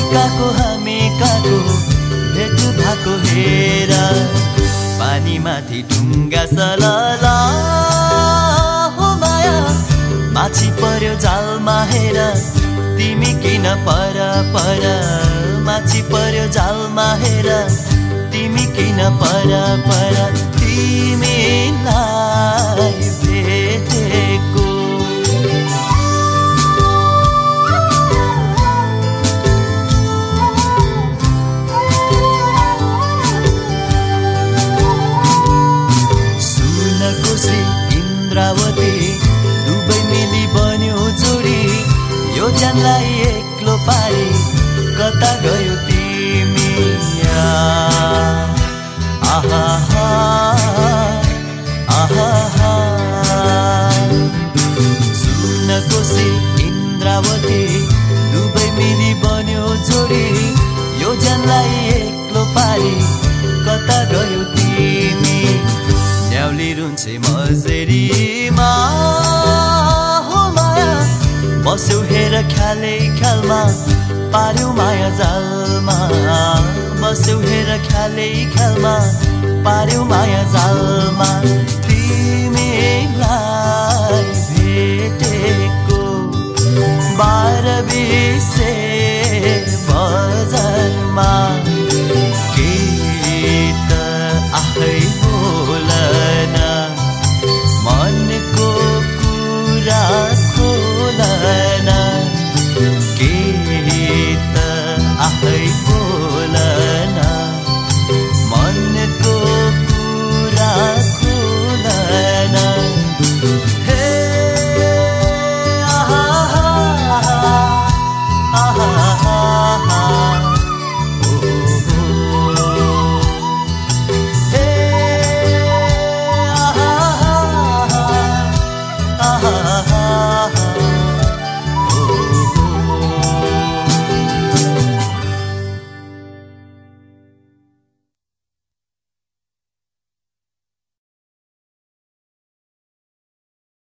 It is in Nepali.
हामी काको भेट भएको हेर पानी माथि ढुङ्गा सलला हो माया माछी पर्यो जालमा हेर तिमी किन पर पर माछी पर्यो जालमा हेर तिमी किन पर पर तिमीलाई भेटेको इन्द्रावती दुबै मिली बन्यो जोडी यो जानलाई एक्लो पारी कता गयो तिमी आहा आहा सुन कोसी इन्द्रावती दुबै मिली बन्यो जोडी यो जानलाई एक्लो पारी कता गयो तिमी न्याउली रुन्छे मजेरीमा हो माया बस्यौ हेर ख्यालै ख्यालमा पार्यौ माया जालमा बस्यौ हेर ख्यालै ख्यालमा पार्यौ माया जालमा तिमी